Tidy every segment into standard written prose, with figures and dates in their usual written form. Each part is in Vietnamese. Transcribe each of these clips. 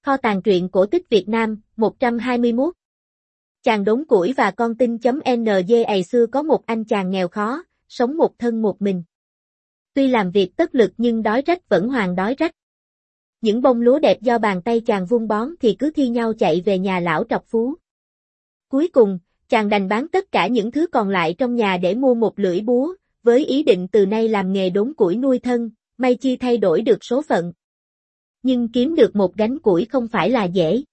Kho tàng truyện cổ tích Việt Nam, 121. Chàng đốn củi và con tin.ng. Ngày xưa có một anh chàng nghèo khó, sống một thân một mình. Tuy làm việc tất lực nhưng đói rách vẫn hoàn đói rách. Những bông lúa đẹp do bàn tay chàng vun bón thì cứ thi nhau chạy về nhà lão trọc phú. Cuối cùng, chàng đành bán tất cả những thứ còn lại trong nhà để mua một lưỡi búa, với ý định từ nay làm nghề đốn củi nuôi thân, may chi thay đổi được số phận. Nhưng kiếm được một gánh củi không phải là dễ.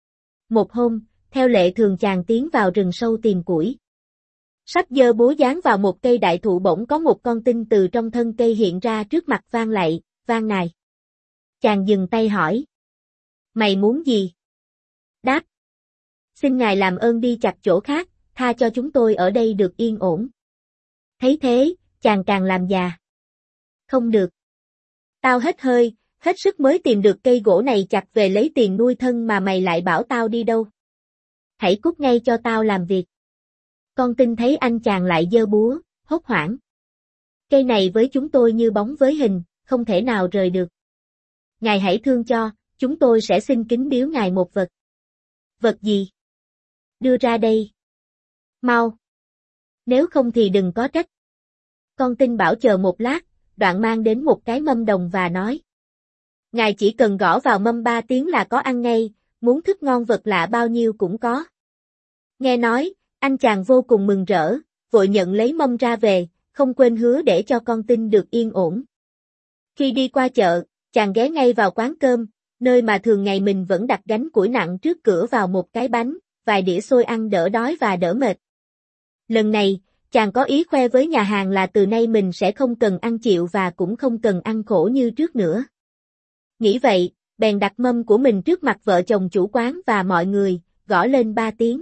Một hôm, theo lệ thường chàng tiến vào rừng sâu tìm củi. Sắp giơ búa giáng vào một cây đại thụ bỗng có một con tin từ trong thân cây hiện ra trước mặt van lạy, van nài. Chàng dừng tay hỏi. Mày muốn gì? Đáp. Xin ngài làm ơn đi chặt chỗ khác, tha cho chúng tôi ở đây được yên ổn. Thấy thế, chàng càng làm già. Không được. Tao hết hơi, hết sức mới tìm được cây gỗ này chặt về lấy tiền nuôi thân mà mày lại bảo tao đi đâu. Hãy cút ngay cho tao làm việc. Con tin thấy anh chàng lại giơ búa, hốt hoảng. Cây này với chúng tôi như bóng với hình, không thể nào rời được. Ngài hãy thương cho, chúng tôi sẽ xin kính biếu ngài một vật. Vật gì? Đưa ra đây. Mau. Nếu không thì đừng có trách. Con tin bảo chờ một lát, đoạn mang đến một cái mâm đồng và nói. Ngài chỉ cần gõ vào mâm 3 tiếng là có ăn ngay, muốn thức ngon vật lạ bao nhiêu cũng có. Nghe nói, anh chàng vô cùng mừng rỡ, vội nhận lấy mâm ra về, không quên hứa để cho con tin được yên ổn. Khi đi qua chợ, chàng ghé ngay vào quán cơm, nơi mà thường ngày mình vẫn đặt gánh củi nặng trước cửa vào một cái bánh, vài đĩa xôi ăn đỡ đói và đỡ mệt. Lần này, chàng có ý khoe với nhà hàng là từ nay mình sẽ không cần ăn chịu và cũng không cần ăn khổ như trước nữa. Nghĩ vậy, bèn đặt mâm của mình trước mặt vợ chồng chủ quán và mọi người, gõ lên 3 tiếng.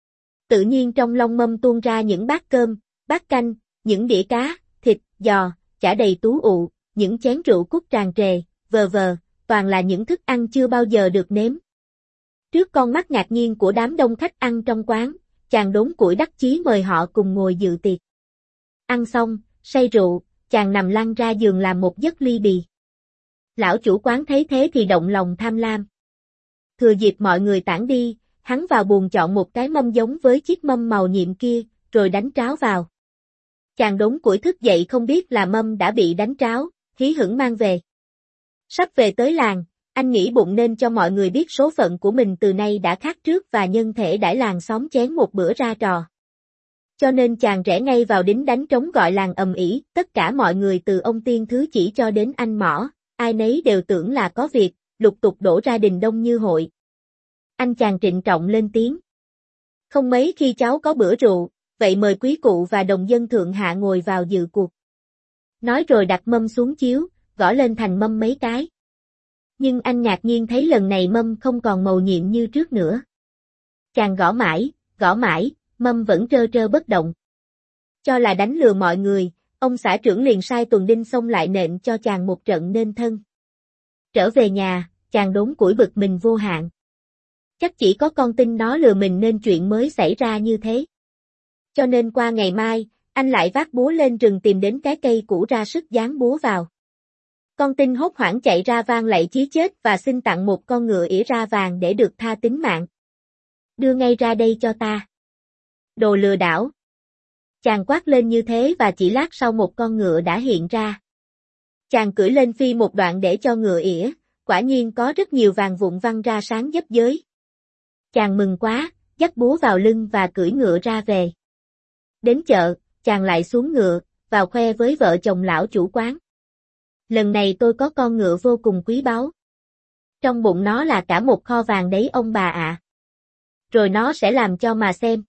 Tự nhiên trong long mâm tuôn ra những bát cơm, bát canh, những đĩa cá, thịt, giò, chả đầy tú ụ, những chén rượu cúc tràn trề, vờ vờ, toàn là những thức ăn chưa bao giờ được nếm. Trước con mắt ngạc nhiên của đám đông khách ăn trong quán, chàng đốn củi đắc chí mời họ cùng ngồi dự tiệc. Ăn xong, say rượu, chàng nằm lăn ra giường làm một giấc ly bì. Lão chủ quán thấy thế thì động lòng tham lam. Thừa dịp mọi người tản đi, hắn vào buồng chọn một cái mâm giống với chiếc mâm màu nhiệm kia, rồi đánh tráo vào. Chàng đốn củi thức dậy không biết là mâm đã bị đánh tráo, hí hửng mang về. Sắp về tới làng, anh nghĩ bụng nên cho mọi người biết số phận của mình từ nay đã khác trước và nhân thể đãi làng xóm chén một bữa ra trò. Cho nên chàng rẽ ngay vào đính đánh trống gọi làng ầm ĩ, tất cả mọi người từ ông tiên thứ chỉ cho đến anh mõ, ai nấy đều tưởng là có việc, lục tục đổ ra đình đông như hội. Anh chàng trịnh trọng lên tiếng. Không mấy khi cháu có bữa rượu, vậy mời quý cụ và đồng dân thượng hạ ngồi vào dự cuộc. Nói rồi đặt mâm xuống chiếu, gõ lên thành mâm mấy cái. Nhưng anh ngạc nhiên thấy lần này mâm không còn màu nhiệm như trước nữa. Chàng gõ mãi, mâm vẫn trơ trơ bất động. Cho là đánh lừa mọi người, ông xã trưởng liền sai tuần đinh xông lại nện cho chàng một trận nên thân. Trở về nhà, chàng đốn củi bực mình vô hạn. Chắc chỉ có con tin nó lừa mình nên chuyện mới xảy ra như thế. Cho nên qua ngày mai, anh lại vác búa lên rừng tìm đến cái cây cũ ra sức giáng búa vào. Con tin hốt hoảng chạy ra van lạy chí chết và xin tặng một con ngựa ỉa ra vàng để được tha tính mạng. Đưa ngay ra đây cho ta. Đồ lừa đảo. Chàng quát lên như thế và chỉ lát sau một con ngựa đã hiện ra. Chàng cưỡi lên phi một đoạn để cho ngựa ỉa, quả nhiên có rất nhiều vàng vụn văng ra sáng dấp giới. Chàng mừng quá, dắt búa vào lưng và cưỡi ngựa ra về. Đến chợ, chàng lại xuống ngựa, vào khoe với vợ chồng lão chủ quán. Lần này tôi có con ngựa vô cùng quý báu. Trong bụng nó là cả một kho vàng đấy ông bà ạ. Rồi nó sẽ làm cho mà xem.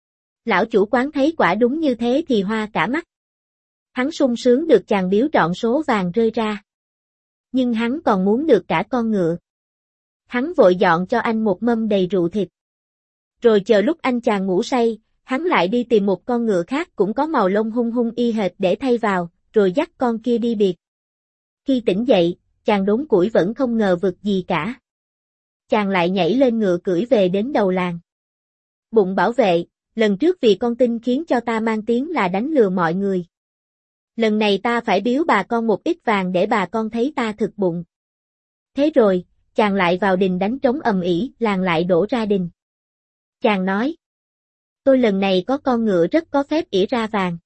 Lão chủ quán thấy quả đúng như thế thì hoa cả mắt. Hắn sung sướng được chàng biếu trọn số vàng rơi ra. Nhưng hắn còn muốn được cả con ngựa. Hắn vội dọn cho anh một mâm đầy rượu thịt. Rồi chờ lúc anh chàng ngủ say, hắn lại đi tìm một con ngựa khác cũng có màu lông hung hung y hệt để thay vào, rồi dắt con kia đi biệt. Khi tỉnh dậy, chàng đốn củi vẫn không ngờ vực gì cả. Chàng lại nhảy lên ngựa cưỡi về đến đầu làng. Bụng bảo vệ, lần trước vì con tin khiến cho ta mang tiếng là đánh lừa mọi người. Lần này ta phải biếu bà con một ít vàng để bà con thấy ta thực bụng. Thế rồi, chàng lại vào đình đánh trống ầm ĩ, làng lại đổ ra đình. Chàng nói, tôi lần này có con ngựa rất có phép ỉa ra vàng.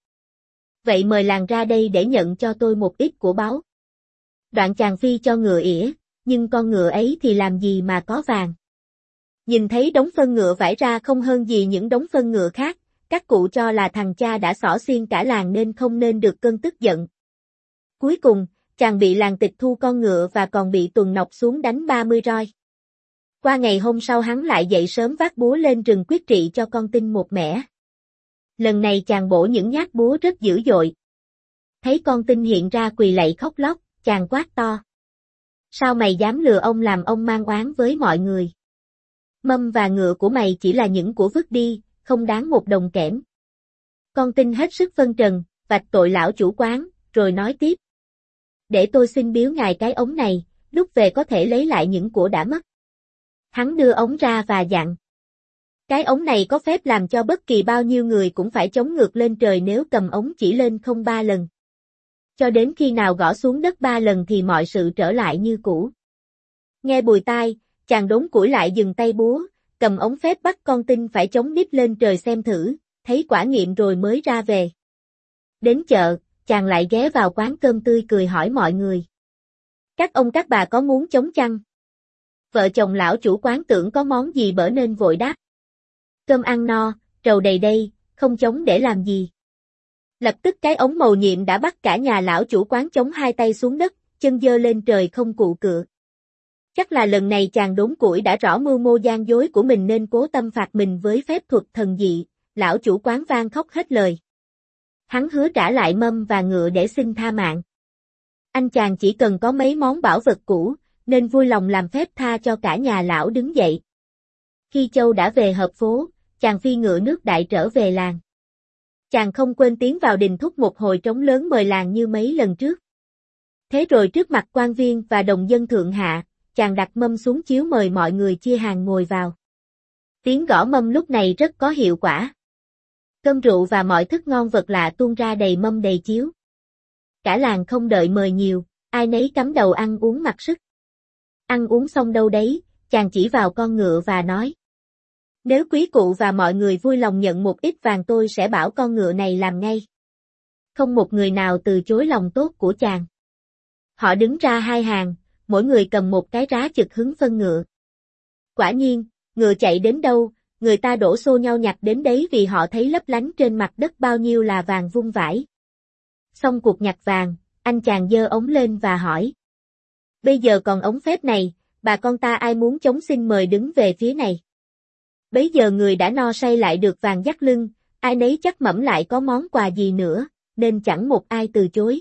Vậy mời làng ra đây để nhận cho tôi một ít của báu. Đoạn chàng phi cho ngựa ỉa, nhưng con ngựa ấy thì làm gì mà có vàng. Nhìn thấy đống phân ngựa vải ra không hơn gì những đống phân ngựa khác, các cụ cho là thằng cha đã xỏ xiên cả làng nên không nên được cơn tức giận. Cuối cùng, chàng bị làng tịch thu con ngựa và còn bị tuần nọc xuống đánh 30 roi. Qua ngày hôm sau hắn lại dậy sớm vác búa lên rừng quyết trị cho con tin một mẻ. Lần này chàng bổ những nhát búa rất dữ dội. Thấy con tin hiện ra quỳ lạy khóc lóc, chàng quát to. Sao mày dám lừa ông làm ông mang oán với mọi người? Mâm và ngựa của mày chỉ là những của vứt đi, không đáng một đồng kẽm. Con tin hết sức phân trần, vạch tội lão chủ quán, rồi nói tiếp. Để tôi xin biếu ngài cái ống này, lúc về có thể lấy lại những của đã mất. Hắn đưa ống ra và dặn. Cái ống này có phép làm cho bất kỳ bao nhiêu người cũng phải chống ngược lên trời nếu cầm ống chỉ lên không 3 lần. Cho đến khi nào gõ xuống đất 3 lần thì mọi sự trở lại như cũ. Nghe bùi tai, chàng đốn củi lại dừng tay búa, cầm ống phép bắt con tin phải chống đít lên trời xem thử, thấy quả nghiệm rồi mới ra về. Đến chợ, chàng lại ghé vào quán cơm tươi cười hỏi mọi người. Các ông các bà có muốn chống chăng? Vợ chồng lão chủ quán tưởng có món gì bở nên vội đáp. Cơm ăn no, trầu đầy đây, không chống để làm gì. Lập tức cái ống mầu nhiệm đã bắt cả nhà lão chủ quán chống hai tay xuống đất, chân giơ lên trời không cụ cựa. Chắc là lần này chàng đốn củi đã rõ mưu mô gian dối của mình nên cố tâm phạt mình với phép thuật thần dị, lão chủ quán van khóc hết lời. Hắn hứa trả lại mâm và ngựa để xin tha mạng. Anh chàng chỉ cần có mấy món bảo vật cũ, nên vui lòng làm phép tha cho cả nhà lão đứng dậy. Khi Châu đã về hợp phố, chàng phi ngựa nước đại trở về làng. Chàng không quên tiến vào đình thúc một hồi trống lớn mời làng như mấy lần trước. Thế rồi trước mặt quan viên và đồng dân thượng hạ, chàng đặt mâm xuống chiếu mời mọi người chia hàng ngồi vào. Tiếng gõ mâm lúc này rất có hiệu quả. Cơm rượu và mọi thức ngon vật lạ tuôn ra đầy mâm đầy chiếu. Cả làng không đợi mời nhiều, ai nấy cắm đầu ăn uống mặc sức. Ăn uống xong đâu đấy, chàng chỉ vào con ngựa và nói. Nếu quý cụ và mọi người vui lòng nhận một ít vàng tôi sẽ bảo con ngựa này làm ngay. Không một người nào từ chối lòng tốt của chàng. Họ đứng ra hai hàng, mỗi người cầm một cái rá chực hứng phân ngựa. Quả nhiên, ngựa chạy đến đâu, người ta đổ xô nhau nhặt đến đấy vì họ thấy lấp lánh trên mặt đất bao nhiêu là vàng vung vãi. Xong cuộc nhặt vàng, anh chàng giơ ống lên và hỏi. Bây giờ còn ống phép này, bà con ta ai muốn chống xin mời đứng về phía này. Bấy giờ người đã no say lại được vàng dắt lưng, ai nấy chắc mẩm lại có món quà gì nữa, nên chẳng một ai từ chối.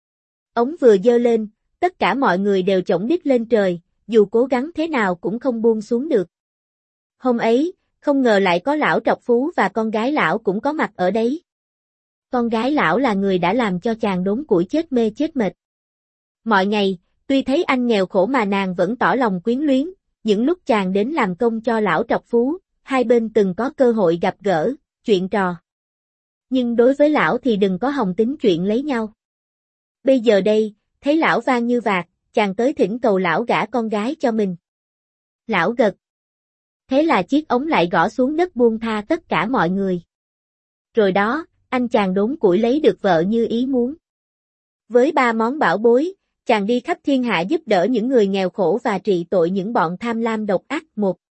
Ống vừa giơ lên, tất cả mọi người đều chổng đít lên trời, dù cố gắng thế nào cũng không buông xuống được. Hôm ấy, không ngờ lại có lão trọc phú và con gái lão cũng có mặt ở đấy. Con gái lão là người đã làm cho chàng đốn củi chết mê chết mệt. Mọi ngày, tuy thấy anh nghèo khổ mà nàng vẫn tỏ lòng quyến luyến, những lúc chàng đến làm công cho lão trọc phú, hai bên từng có cơ hội gặp gỡ, chuyện trò. Nhưng đối với lão thì đừng có hòng tính chuyện lấy nhau. Bây giờ đây, thấy lão van như vạc, chàng tới thỉnh cầu lão gả con gái cho mình. Lão gật. Thế là chiếc ống lại gõ xuống đất buông tha tất cả mọi người. Rồi đó, anh chàng đốn củi lấy được vợ như ý muốn. Với 3 món bảo bối, chàng đi khắp thiên hạ giúp đỡ những người nghèo khổ và trị tội những bọn tham lam độc ác.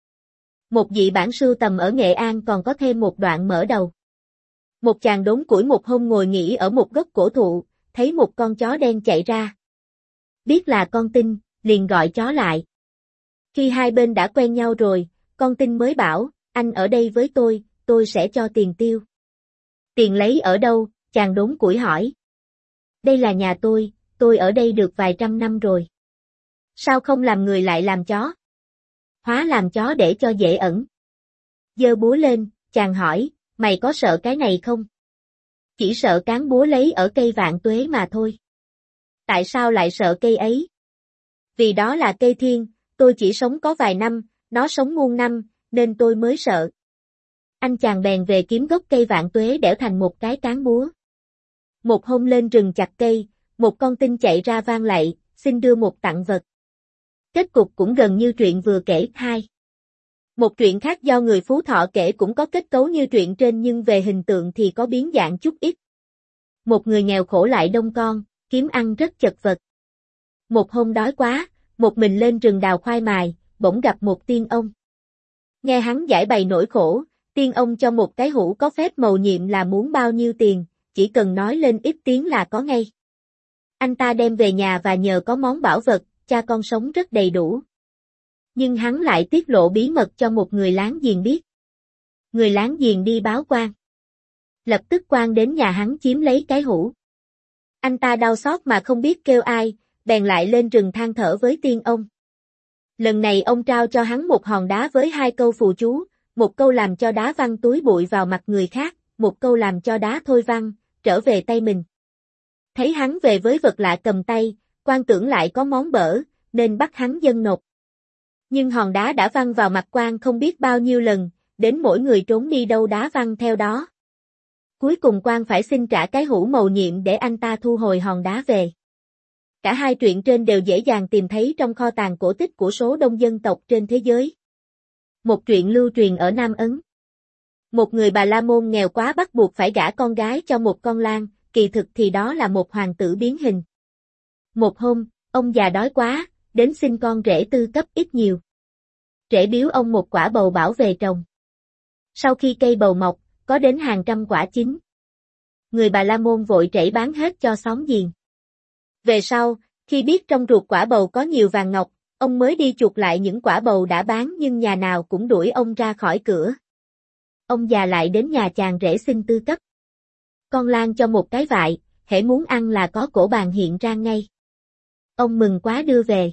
Một dị bản sưu tầm ở Nghệ An còn có thêm một đoạn mở đầu. Một chàng đốn củi một hôm ngồi nghỉ ở một gốc cổ thụ, thấy một con chó đen chạy ra. Biết là con tin, liền gọi chó lại. Khi hai bên đã quen nhau rồi, con tin mới bảo, anh ở đây với tôi sẽ cho tiền tiêu. Tiền lấy ở đâu, chàng đốn củi hỏi. Đây là nhà tôi ở đây được vài trăm năm rồi. Sao không làm người lại làm chó? Hóa làm chó để cho dễ ẩn. Giơ búa lên, chàng hỏi, mày có sợ cái này không? Chỉ sợ cán búa lấy ở cây vạn tuế mà thôi. Tại sao lại sợ cây ấy? Vì đó là cây thiên, tôi chỉ sống có vài năm, nó sống muôn năm, nên tôi mới sợ. Anh chàng bèn về kiếm gốc cây vạn tuế đẽo thành một cái cán búa. Một hôm lên rừng chặt cây, một con tin chạy ra vang lạy, xin đưa một tặng vật. Kết cục cũng gần như truyện vừa kể. 2. Một truyện khác do người Phú Thọ kể cũng có kết cấu như truyện trên nhưng về hình tượng thì có biến dạng chút ít. Một người nghèo khổ lại đông con, kiếm ăn rất chật vật. Một hôm đói quá, một mình lên rừng đào khoai mài, bỗng gặp một tiên ông. Nghe hắn giải bày nỗi khổ, tiên ông cho một cái hũ có phép mầu nhiệm là muốn bao nhiêu tiền, chỉ cần nói lên ít tiếng là có ngay. Anh ta đem về nhà và nhờ có món bảo vật, cha con sống rất đầy đủ. Nhưng hắn lại tiết lộ bí mật cho một người láng giềng biết. Người láng giềng đi báo quan. Lập tức quan đến nhà hắn chiếm lấy cái hũ. Anh ta đau xót mà không biết kêu ai, bèn lại lên rừng than thở với tiên ông. Lần này ông trao cho hắn một hòn đá với 2 câu phù chú, một câu làm cho đá văng túi bụi vào mặt người khác, một câu làm cho đá thôi văng, trở về tay mình. Thấy hắn về với vật lạ cầm tay, quan tưởng lại có món bở, nên bắt hắn dâng nộp. Nhưng hòn đá đã văng vào mặt quan không biết bao nhiêu lần, đến mỗi người trốn đi đâu đá văng theo đó. Cuối cùng quan phải xin trả cái hũ mầu nhiệm để anh ta thu hồi hòn đá về. Cả hai truyện trên đều dễ dàng tìm thấy trong kho tàng cổ tích của số đông dân tộc trên thế giới. Một truyện lưu truyền ở Nam Ấn. Một người Bà La Môn nghèo quá bắt buộc phải gả con gái cho một con lang, kỳ thực thì đó là một hoàng tử biến hình. Một hôm, ông già đói quá, đến xin con rể tư cấp ít nhiều. Rể biếu ông một quả bầu bảo về trồng. Sau khi cây bầu mọc, có đến hàng trăm quả chín. Người Bà La Môn vội rẫy bán hết cho xóm giềng. Về sau, khi biết trong ruột quả bầu có nhiều vàng ngọc, ông mới đi chuộc lại những quả bầu đã bán nhưng nhà nào cũng đuổi ông ra khỏi cửa. Ông già lại đến nhà chàng rể xin tư cấp. Con lang cho một cái vại, hễ muốn ăn là có cổ bàn hiện ra ngay. Ông mừng quá đưa về.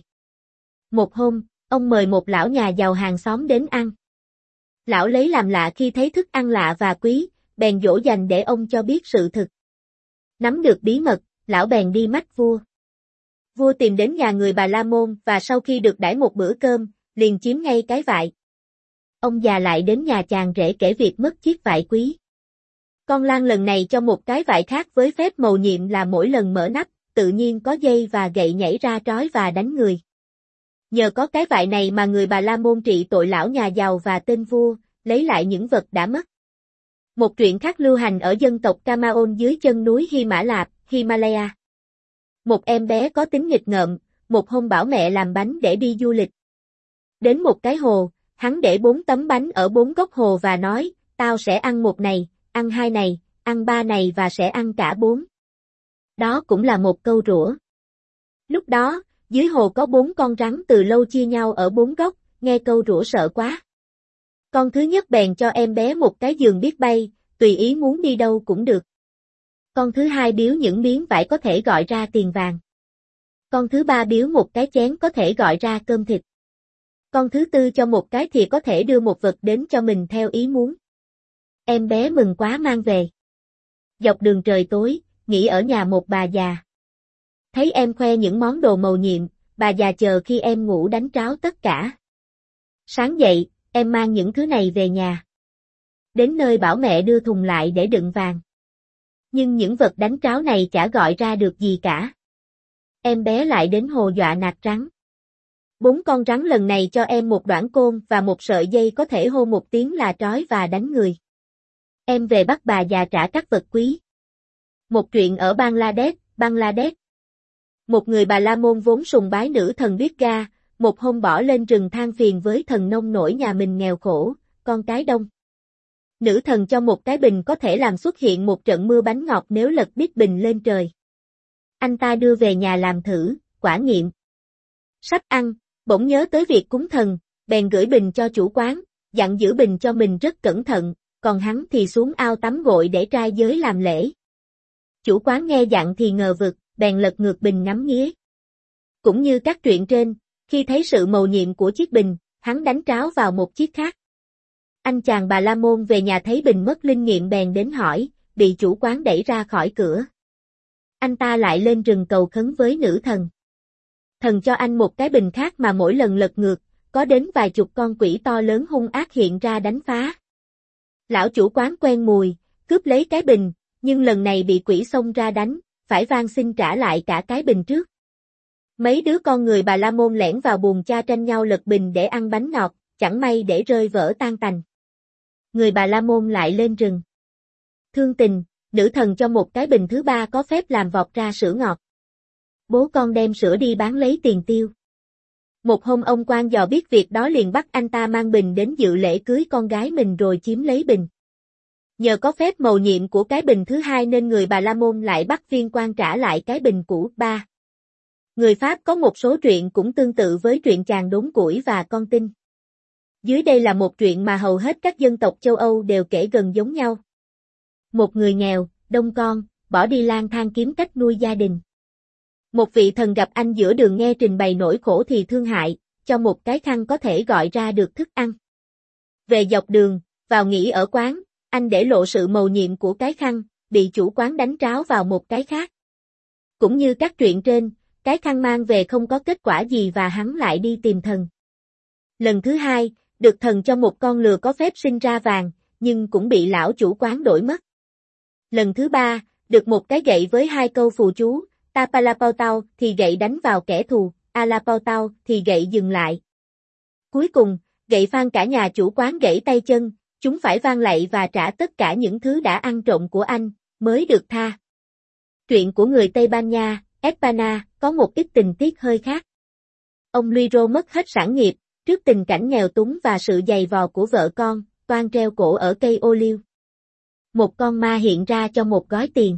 Một hôm, ông mời một lão nhà giàu hàng xóm đến ăn. Lão lấy làm lạ khi thấy thức ăn lạ và quý, bèn dỗ dành để ông cho biết sự thực. Nắm được bí mật, lão bèn đi mách vua. Vua tìm đến nhà người Bà La Môn và sau khi được đãi một bữa cơm, liền chiếm ngay cái vại. Ông già lại đến nhà chàng rể kể việc mất chiếc vại quý. Con lang lần này cho một cái vại khác với phép mầu nhiệm là mỗi lần mở nắp, tự nhiên có dây và gậy nhảy ra trói và đánh người. Nhờ có cái vại này mà người Bà La Môn trị tội lão nhà giàu và tên vua, lấy lại những vật đã mất. Một truyện khác lưu hành ở dân tộc Kamaon dưới chân núi Hy Mã Lạp, Himalaya. Một em bé có tính nghịch ngợm, một hôm bảo mẹ làm bánh để đi du lịch. Đến một cái hồ, hắn để 4 tấm bánh ở 4 góc hồ và nói, tao sẽ ăn một này, ăn 2 này, ăn 3 này và sẽ ăn cả 4. Đó cũng là một câu rủa. Lúc đó, dưới hồ có 4 con rắn từ lâu chia nhau ở 4 góc, nghe câu rủa sợ quá. Con thứ nhất bèn cho em bé một cái giường biết bay, tùy ý muốn đi đâu cũng được. Con thứ hai biếu những miếng vải có thể gọi ra tiền vàng. Con thứ ba biếu một cái chén có thể gọi ra cơm thịt. Con thứ tư cho một cái thìa có thể đưa một vật đến cho mình theo ý muốn. Em bé mừng quá mang về. Dọc đường trời tối, nghỉ ở nhà một bà già. Thấy em khoe những món đồ mầu nhiệm, bà già chờ khi em ngủ đánh tráo tất cả. Sáng dậy, em mang những thứ này về nhà. Đến nơi bảo mẹ đưa thùng lại để đựng vàng. Nhưng những vật đánh tráo này chả gọi ra được gì cả. Em bé lại đến hồ dọa nạt rắn. 4 con rắn lần này cho em một đoạn côn và một sợi dây có thể hô một tiếng là trói và đánh người. Em về bắt bà già trả các vật quý. Một chuyện ở Bangladesh. Một người Bà La Môn vốn sùng bái nữ thần Durga, một hôm bỏ lên rừng than phiền với thần nông nổi nhà mình nghèo khổ, con cái đông. Nữ thần cho một cái bình có thể làm xuất hiện một trận mưa bánh ngọt nếu lật bít bình lên trời. Anh ta đưa về nhà làm thử, quả nghiệm. Sắp ăn, bỗng nhớ tới việc cúng thần, bèn gửi bình cho chủ quán, dặn giữ bình cho mình rất cẩn thận, còn hắn thì xuống ao tắm gội để trai giới làm lễ. Chủ quán nghe dặn thì ngờ vực, bèn lật ngược bình ngắm nghía. Cũng như các truyện trên, khi thấy sự mầu nhiệm của chiếc bình, hắn đánh tráo vào một chiếc khác. Anh chàng Bà La Môn về nhà thấy bình mất linh nghiệm bèn đến hỏi, bị chủ quán đẩy ra khỏi cửa. Anh ta lại lên rừng cầu khấn với nữ thần. Thần cho anh một cái bình khác mà mỗi lần lật ngược, có đến vài chục con quỷ to lớn hung ác hiện ra đánh phá. Lão chủ quán quen mùi, cướp lấy cái bình, nhưng lần này bị quỷ xông ra đánh, phải van xin trả lại cả cái bình trước. Mấy đứa con người Bà La Môn lẻn vào buồng cha tranh nhau lật bình để ăn bánh ngọt, chẳng may để rơi vỡ tan tành. Người Bà La Môn lại lên rừng. Thương tình, nữ thần cho một cái bình thứ ba có phép làm vọt ra sữa ngọt. Bố con đem sữa đi bán lấy tiền tiêu. Một hôm ông quan dò biết việc đó liền bắt anh ta mang bình đến dự lễ cưới con gái mình rồi chiếm lấy bình. Nhờ có phép mầu nhiệm của cái bình thứ hai nên người Bà La Môn lại bắt viên quan trả lại cái bình cũ. 3. Người Pháp có một số truyện cũng tương tự với truyện chàng đốn củi và con tin. Dưới đây là một truyện mà hầu hết các dân tộc châu Âu đều kể gần giống nhau. Một người nghèo, đông con, bỏ đi lang thang kiếm cách nuôi gia đình. Một vị thần gặp anh giữa đường nghe trình bày nỗi khổ thì thương hại, cho một cái khăn có thể gọi ra được thức ăn. Về dọc đường, vào nghỉ ở quán, anh để lộ sự mầu nhiệm của cái khăn, bị chủ quán đánh tráo vào một cái khác. Cũng như các truyện trên, cái khăn mang về không có kết quả gì và hắn lại đi tìm thần. Lần thứ hai, được thần cho một con lừa có phép sinh ra vàng, nhưng cũng bị lão chủ quán đổi mất. Lần thứ ba, được một cái gậy với 2 câu phù chú, ta Palapao thì gậy đánh vào kẻ thù, Alapao thì gậy dừng lại. Cuối cùng, gậy phan cả nhà chủ quán gãy tay chân, chúng phải vang lạy và trả tất cả những thứ đã ăn trộm của anh, mới được tha. Truyện của người Tây Ban Nha, Espana, có một ít tình tiết hơi khác. Ông Luiro mất hết sản nghiệp, trước tình cảnh nghèo túng và sự giày vò của vợ con, toan treo cổ ở cây ô liu. Một con ma hiện ra cho một gói tiền.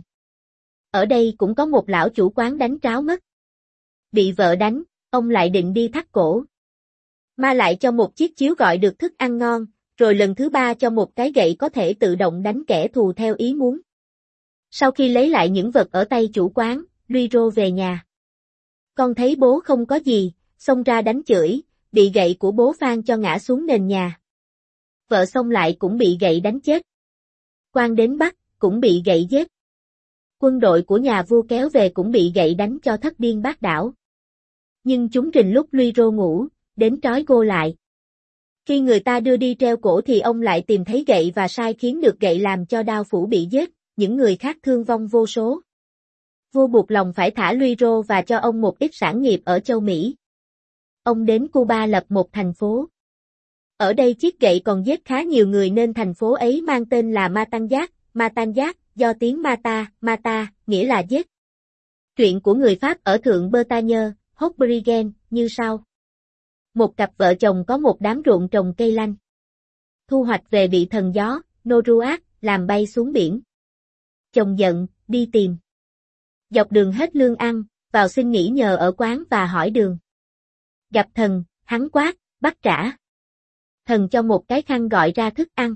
Ở đây cũng có một lão chủ quán đánh tráo mất. Bị vợ đánh, ông lại định đi thắt cổ. Ma lại cho một chiếc chiếu gọi được thức ăn ngon, rồi lần thứ ba cho một cái gậy có thể tự động đánh kẻ thù theo ý muốn. Sau khi lấy lại những vật ở tay chủ quán, Luiro về nhà. Con thấy bố không có gì, xông ra đánh chửi, bị gậy của bố phan cho ngã xuống nền nhà. Vợ xông lại cũng bị gậy đánh chết. Quan đến bắt, cũng bị gậy giết. Quân đội của nhà vua kéo về cũng bị gậy đánh cho thất điên bát đảo. Nhưng chúng rình lúc Luiro ngủ, đến trói gô lại. Khi người ta đưa đi treo cổ thì ông lại tìm thấy gậy và sai khiến được gậy làm cho đao phủ bị giết, những người khác thương vong vô số. Vua buộc lòng phải thả Luiro và cho ông một ít sản nghiệp ở châu Mỹ. Ông đến Cuba lập một thành phố. Ở đây chiếc gậy còn giết khá nhiều người nên thành phố ấy mang tên là Matanzas, do tiếng Mata, nghĩa là giết. Truyện của người Pháp ở Thượng Bretagne, Haute-Bretagne, như sau. Một cặp vợ chồng có một đám ruộng trồng cây lanh. Thu hoạch về bị thần gió, Noruat, làm bay xuống biển. Chồng giận, đi tìm. Dọc đường hết lương ăn, vào xin nghỉ nhờ ở quán và hỏi đường. Gặp thần, hắn quát, bắt trả. Thần cho một cái khăn gọi ra thức ăn.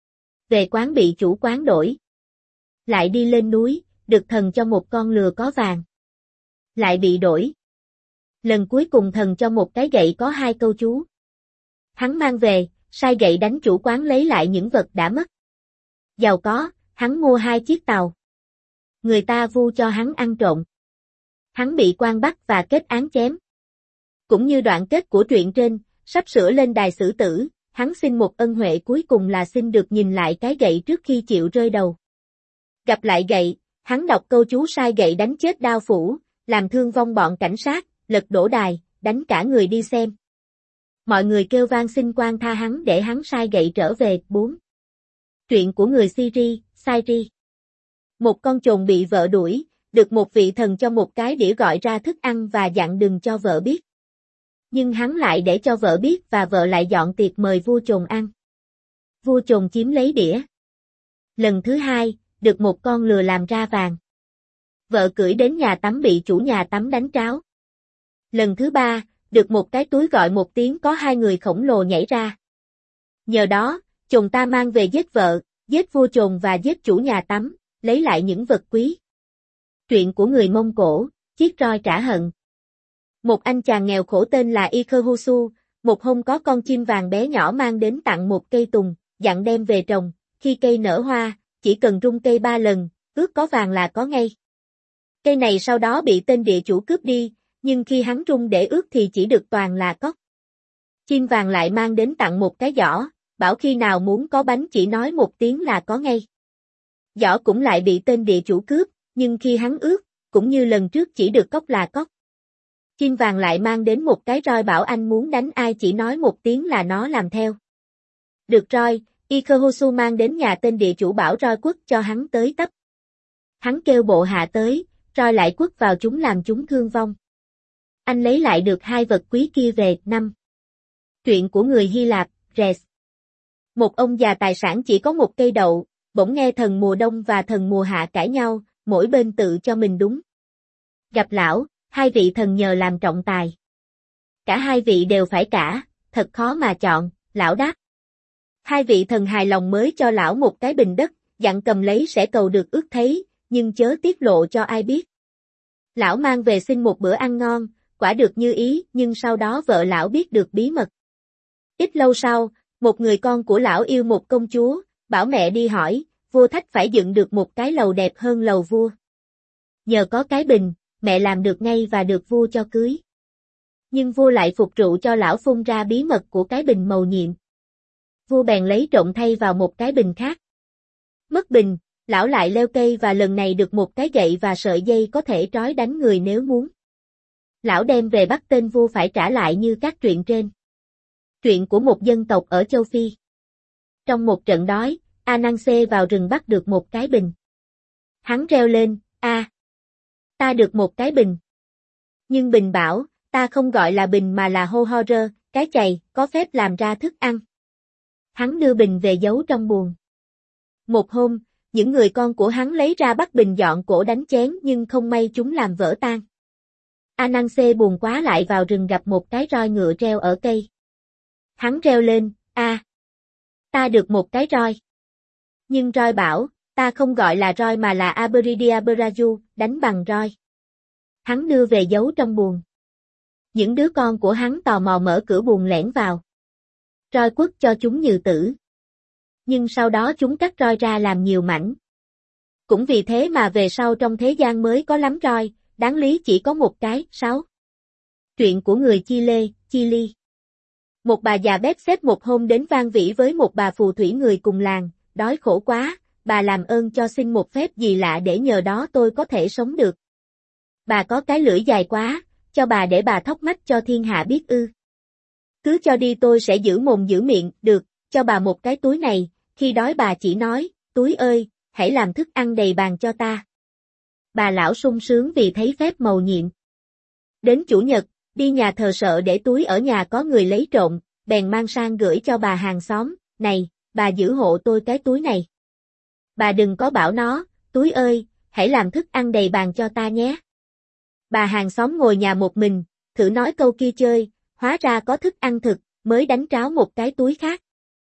Về quán bị chủ quán đổi. Lại đi lên núi, được thần cho một con lừa có vàng. Lại bị đổi. Lần cuối cùng thần cho một cái gậy có 2 câu chú. Hắn mang về, sai gậy đánh chủ quán lấy lại những vật đã mất. Giàu có, hắn mua 2 chiếc tàu. Người ta vu cho hắn ăn trộm. Hắn bị quan bắt và kết án chém. Cũng như đoạn kết của truyện trên, sắp sửa lên đài xử tử, hắn xin một ân huệ cuối cùng là xin được nhìn lại cái gậy trước khi chịu rơi đầu. Gặp lại gậy, hắn đọc câu chú sai gậy đánh chết đao phủ, làm thương vong bọn cảnh sát, lật đổ đài, đánh cả người đi xem. Mọi người kêu vang xin quan tha hắn để hắn sai gậy trở về. 4. Truyện của người Syri. Một con chồn bị vợ đuổi, được một vị thần cho một cái đĩa gọi ra thức ăn và dặn đừng cho vợ biết. Nhưng hắn lại để cho vợ biết và vợ lại dọn tiệc mời vua chồn ăn. Vua chồn chiếm lấy đĩa. Lần thứ hai, được một con lừa làm ra vàng. Vợ cưỡi đến nhà tắm bị chủ nhà tắm đánh tráo. Lần thứ ba, được một cái túi gọi một tiếng có 2 người khổng lồ nhảy ra. Nhờ đó, chồn ta mang về giết vợ, giết vua chồn và giết chủ nhà tắm, lấy lại những vật quý. Truyện của người Mông Cổ, chiếc roi trả hận. Một anh chàng nghèo khổ tên là Ikhusu, một hôm có con chim vàng bé nhỏ mang đến tặng một cây tùng, dặn đem về trồng, khi cây nở hoa, chỉ cần rung cây 3 lần, ước có vàng là có ngay. Cây này sau đó bị tên địa chủ cướp đi, nhưng khi hắn rung để ước thì chỉ được toàn là cóc. Chim vàng lại mang đến tặng một cái giỏ, bảo khi nào muốn có bánh chỉ nói một tiếng là có ngay. Giỏ cũng lại bị tên địa chủ cướp, nhưng khi hắn ước, cũng như lần trước chỉ được cóc là cóc. Chim vàng lại mang đến một cái roi bảo anh muốn đánh ai chỉ nói một tiếng là nó làm theo. Được roi, Ikehosu mang đến nhà tên địa chủ bảo roi quất cho hắn tới tấp. Hắn kêu bộ hạ tới, roi lại quất vào chúng làm chúng thương vong. Anh lấy lại được hai vật quý kia về. 5. Truyện của người Hy Lạp, Res. Một ông già tài sản chỉ có một cây đậu, bỗng nghe thần mùa đông và thần mùa hạ cãi nhau, mỗi bên tự cho mình đúng. Gặp lão, hai vị thần nhờ làm trọng tài. Cả hai vị đều phải cả, thật khó mà chọn, lão đáp. Hai vị thần hài lòng mới cho lão một cái bình đất, dặn cầm lấy sẽ cầu được ước thấy, nhưng chớ tiết lộ cho ai biết. Lão mang về xin một bữa ăn ngon, quả được như ý, nhưng sau đó vợ lão biết được bí mật. Ít lâu sau, một người con của lão yêu một công chúa, bảo mẹ đi hỏi, vua Thách phải dựng được một cái lầu đẹp hơn lầu vua. Nhờ có cái bình, mẹ làm được ngay và được vua cho cưới. Nhưng vua lại phục rượu cho lão phun ra bí mật của cái bình mầu nhiệm. Vua bèn lấy trộn thay vào một cái bình khác. Mất bình, lão lại leo cây và lần này được một cái gậy và sợi dây có thể trói đánh người nếu muốn. Lão đem về bắt tên vua phải trả lại như các truyện trên. Truyện của một dân tộc ở châu Phi. Trong một trận đói, Ananse vào rừng bắt được một cái bình. Hắn reo lên, ta được một cái bình. Nhưng bình bảo, ta không gọi là bình mà là hohore, cái chày, có phép làm ra thức ăn. Hắn đưa bình về giấu trong buồng. Một hôm, những người con của hắn lấy ra bắt bình dọn cổ đánh chén nhưng không may chúng làm vỡ tan. Ananse buồn quá lại vào rừng gặp một cái roi ngựa treo ở cây. Hắn reo lên, ta được một cái roi. Nhưng roi bảo, ta không gọi là roi mà là Aberidiaberaju, đánh bằng roi. Hắn đưa về giấu trong buồng. Những đứa con của hắn tò mò mở cửa buồng lẻn vào. Roi quất cho chúng như tử. Nhưng sau đó chúng cắt roi ra làm nhiều mảnh. Cũng vì thế mà về sau trong thế gian mới có lắm roi, đáng lý chỉ có một cái. 6. Truyện của người Chile, Chile. Một bà già bếp xếp một hôm đến van vỉ với một bà phù thủy người cùng làng, đói khổ quá, bà làm ơn cho xin một phép gì lạ để nhờ đó tôi có thể sống được. Bà có cái lưỡi dài quá, cho bà để bà thóc mách cho thiên hạ biết ư. Cứ cho đi tôi sẽ giữ mồm giữ miệng, được, cho bà một cái túi này, khi đói bà chỉ nói, túi ơi, hãy làm thức ăn đầy bàn cho ta. Bà lão sung sướng vì thấy phép mầu nhiệm. Đến chủ nhật, đi nhà thờ sợ để túi ở nhà có người lấy trộm, bèn mang sang gửi cho bà hàng xóm, này, bà giữ hộ tôi cái túi này. Bà đừng có bảo nó, túi ơi, hãy làm thức ăn đầy bàn cho ta nhé. Bà hàng xóm ngồi nhà một mình, thử nói câu kia chơi, hóa ra có thức ăn thực, mới đánh tráo một cái túi khác.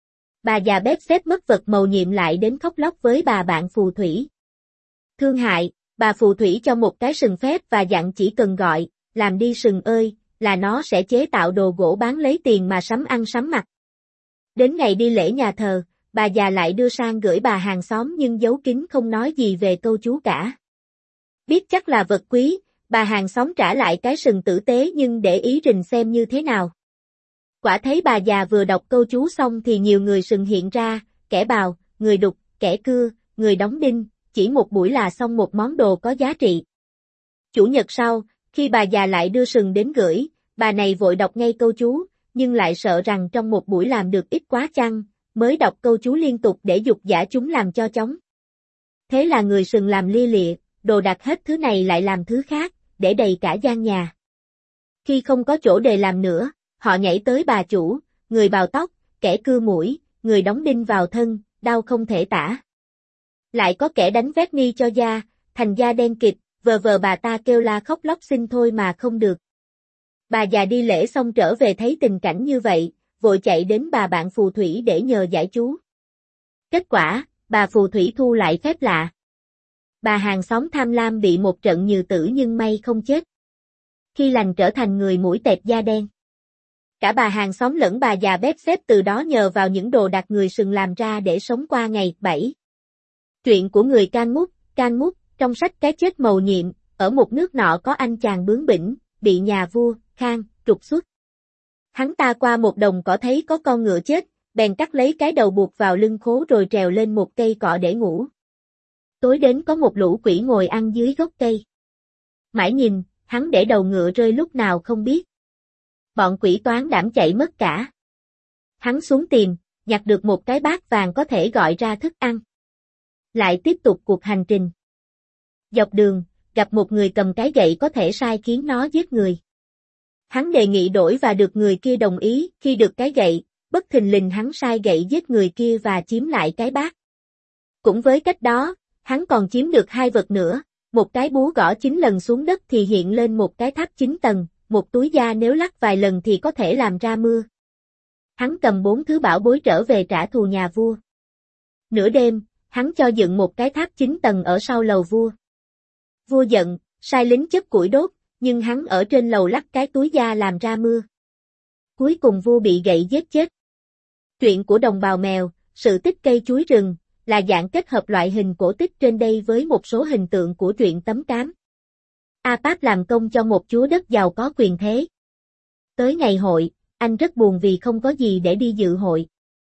Bà già bếp xếp mất vật mầu nhiệm lại đến khóc lóc với bà bạn phù thủy. Thương hại, bà phù thủy cho một cái sừng phép và dặn chỉ cần gọi, làm đi sừng ơi, là nó sẽ chế tạo đồ gỗ bán lấy tiền mà sắm ăn sắm mặc. Đến ngày đi lễ nhà thờ, bà già lại đưa sang gửi bà hàng xóm nhưng giấu kín không nói gì về câu chú cả. Biết chắc là vật quý, bà hàng xóm trả lại cái sừng tử tế nhưng để ý rình xem như thế nào. Quả thấy bà già vừa đọc câu chú xong thì nhiều người sừng hiện ra, kẻ bào, người đục, kẻ cưa, người đóng đinh, chỉ một buổi là xong một món đồ có giá trị. Chủ nhật sau, khi bà già lại đưa sừng đến gửi, bà này vội đọc ngay câu chú, nhưng lại sợ rằng trong một buổi làm được ít quá chăng, mới đọc câu chú liên tục để dục dã chúng làm cho chóng. Thế là người sừng làm lia lịa, đồ đặt hết thứ này lại làm thứ khác, để đầy cả gian nhà. Khi không có chỗ để làm nữa, họ nhảy tới bà chủ, người bào tóc, kẻ cưa mũi, người đóng đinh vào thân, đau không thể tả. Lại có kẻ đánh vét ni cho da, thành da đen kịt, vờ bà ta kêu la khóc lóc xin thôi mà không được. Bà già đi lễ xong trở về thấy tình cảnh như vậy, vội chạy đến bà bạn phù thủy để nhờ giải chú. Kết quả, bà phù thủy thu lại phép lạ. Bà hàng xóm tham lam bị một trận nhừ tử nhưng may không chết. Khi lành trở thành người mũi tẹt da đen. Cả bà hàng xóm lẫn bà già bếp xếp từ đó nhờ vào những đồ đặt người sừng làm ra để sống qua ngày. 7. Truyện của người Can Mút, trong sách Cái chết mầu nhiệm, ở một nước nọ có anh chàng bướng bỉnh, bị nhà vua, Khang, trục xuất. Hắn ta qua một đồng cỏ thấy có con ngựa chết, bèn cắt lấy cái đầu buộc vào lưng khố rồi trèo lên một cây cọ để ngủ. Tối đến có một lũ quỷ ngồi ăn dưới gốc cây. Mãi nhìn, hắn để đầu ngựa rơi lúc nào không biết. Bọn quỷ toán đảm chạy mất cả. Hắn xuống tìm, nhặt được một cái bát vàng có thể gọi ra thức ăn. Lại tiếp tục cuộc hành trình. Dọc đường, gặp một người cầm cái gậy có thể sai khiến nó giết người. Hắn đề nghị đổi và được người kia đồng ý, khi được cái gậy, bất thình lình hắn sai gậy giết người kia và chiếm lại cái bát. Cũng với cách đó, hắn còn chiếm được 2 vật nữa, một cái búa gõ 9 lần xuống đất thì hiện lên một cái tháp 9 tầng, một túi da nếu lắc vài lần thì có thể làm ra mưa. Hắn cầm 4 thứ bảo bối trở về trả thù nhà vua. Nửa đêm, hắn cho dựng một cái tháp 9 tầng ở sau lầu vua. Vua giận, sai lính chất củi đốt, nhưng hắn ở trên lầu lắc cái túi da làm ra mưa. Cuối cùng vua bị gậy giết chết. Truyện của đồng bào mèo, sự tích cây chuối rừng, là dạng kết hợp loại hình cổ tích trên đây với một số hình tượng của truyện tấm cám. A Páp làm công cho một chúa đất giàu có quyền thế. Tới ngày hội, anh rất buồn vì không có gì để đi dự hội.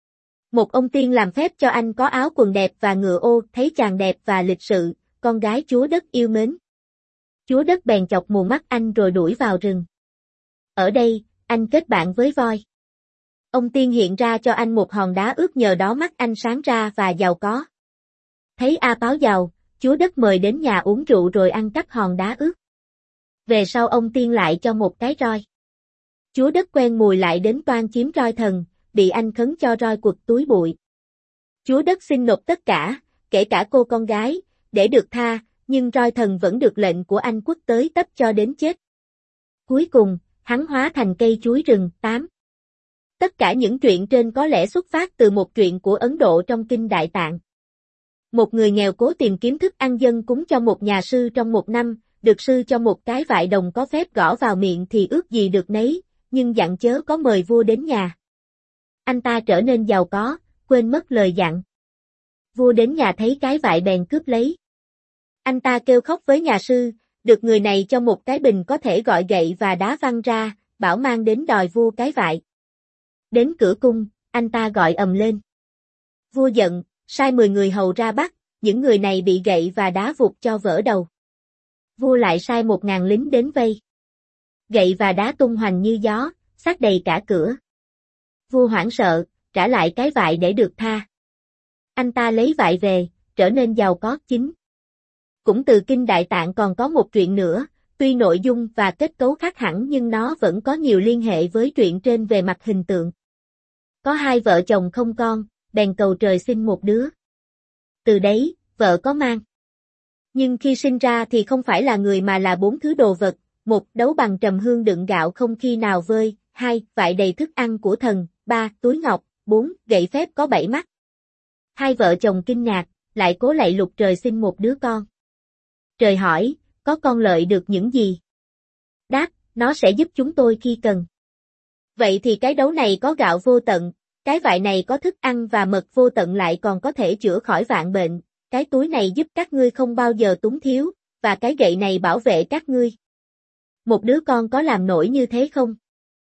Một ông tiên làm phép cho anh có áo quần đẹp và ngựa ô, thấy chàng đẹp và lịch sự, con gái chúa đất yêu mến. Chúa đất bèn chọc mù mắt anh rồi đuổi vào rừng. Ở đây, anh kết bạn với voi. Ông tiên hiện ra cho anh một hòn đá ướt nhờ đó mắt anh sáng ra và giàu có. Thấy A Páo giàu, chúa đất mời đến nhà uống rượu rồi ăn cắp hòn đá ướt. Về sau ông tiên lại cho một cái roi. Chúa đất quen mùi lại đến toan chiếm roi thần, bị anh khấn cho roi quật túi bụi. Chúa đất xin nộp tất cả, kể cả cô con gái, để được tha, nhưng roi thần vẫn được lệnh của anh quất tới tấp cho đến chết. Cuối cùng, hắn hóa thành cây chuối rừng. 8. Tất cả những chuyện trên có lẽ xuất phát từ một chuyện của Ấn Độ trong Kinh Đại Tạng. Một người nghèo cố tìm kiếm thức ăn dâng cúng cho một nhà sư trong một năm, được sư cho một cái vại đồng có phép gõ vào miệng thì ước gì được nấy, nhưng dặn chớ có mời vua đến nhà. Anh ta trở nên giàu có, quên mất lời dặn. Vua đến nhà thấy cái vại bèn cướp lấy. Anh ta kêu khóc với nhà sư, được người này cho một cái bình có thể gọi gậy và đá văng ra, bảo mang đến đòi vua cái vại. Đến cửa cung, anh ta gọi ầm lên. Vua giận, sai 10 người hầu ra bắt, những người này bị gậy và đá vụt cho vỡ đầu. Vua lại sai 1000 lính đến vây. Gậy và đá tung hoành như gió, xát đầy cả cửa. Vua hoảng sợ, trả lại cái vại để được tha. Anh ta lấy vại về, trở nên giàu có. 9. Cũng từ Kinh Đại Tạng còn có một truyện nữa, tuy nội dung và kết cấu khác hẳn nhưng nó vẫn có nhiều liên hệ với truyện trên về mặt hình tượng. Có 2 vợ chồng không con, bèn cầu trời sinh một đứa. Từ đấy, vợ có mang. Nhưng khi sinh ra thì không phải là người mà là 4 thứ đồ vật, 1. Đấu bằng trầm hương đựng gạo không khi nào vơi, 2. Vại đầy thức ăn của thần, 3. Túi ngọc, 4. Gậy phép có 7 mắt. 2 vợ chồng kinh ngạc, lại cố lạy lục trời sinh một đứa con. Trời hỏi, có con lợi được những gì? Đáp, nó sẽ giúp chúng tôi khi cần. Vậy thì cái đấu này có gạo vô tận, cái vại này có thức ăn và mật vô tận lại còn có thể chữa khỏi vạn bệnh, cái túi này giúp các ngươi không bao giờ túng thiếu, và cái gậy này bảo vệ các ngươi. Một đứa con có làm nổi như thế không?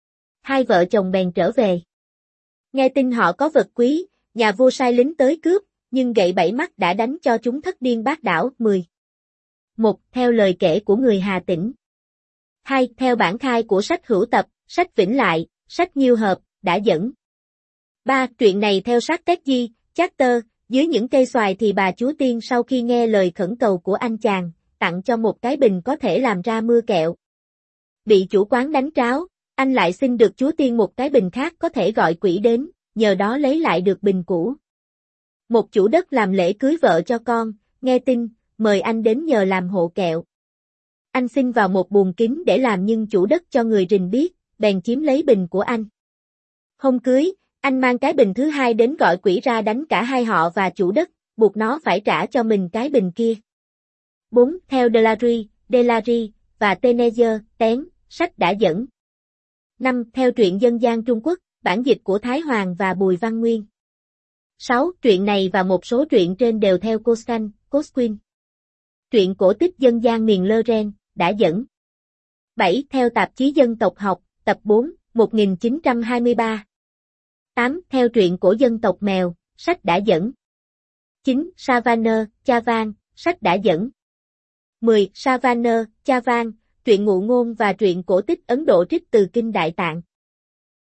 2 vợ chồng bèn trở về. Nghe tin họ có vật quý, nhà vua sai lính tới cướp, nhưng gậy 7 mắt đã đánh cho chúng thất điên bát đảo. 10. 1. Theo lời kể của người Hà Tĩnh. 2. Theo bản khai của sách Hữu Tập, sách Vĩnh Lại, sách Nhiêu Hợp, đã dẫn. 3. Truyện này theo sách Tét Di, Chapter, dưới những cây xoài thì bà chúa tiên sau khi nghe lời khẩn cầu của anh chàng, tặng cho một cái bình có thể làm ra mưa kẹo. Bị chủ quán đánh tráo, anh lại xin được chúa tiên một cái bình khác có thể gọi quỷ đến, nhờ đó lấy lại được bình cũ. Một chủ đất làm lễ cưới vợ cho con, nghe tin, mời anh đến nhờ làm hộ kẹo. Anh xin vào một buồng kín để làm nhưng chủ đất cho người rình biết, bèn chiếm lấy bình của anh. Hôm cưới, anh mang cái bình thứ 2 đến gọi quỷ ra đánh cả 2 họ và chủ đất, buộc nó phải trả cho mình cái bình kia. 4. Theo Delary và Tenezer, Tén, sách đã dẫn. 5. Theo truyện dân gian Trung Quốc, bản dịch của Thái Hoàng và Bùi Văn Nguyên. 6. Truyện này và một số truyện trên đều theo Cosquin. Truyện cổ tích dân gian miền Lơ Ren, đã dẫn. 7. Theo tạp chí Dân tộc học, tập 4, 1923. 8. Theo truyện của dân tộc mèo, sách đã dẫn. 9. Savannah, Chavan, sách đã dẫn. 10. Savannah, Chavan, Truyện ngụ ngôn và truyện cổ tích Ấn Độ trích từ Kinh Đại Tạng.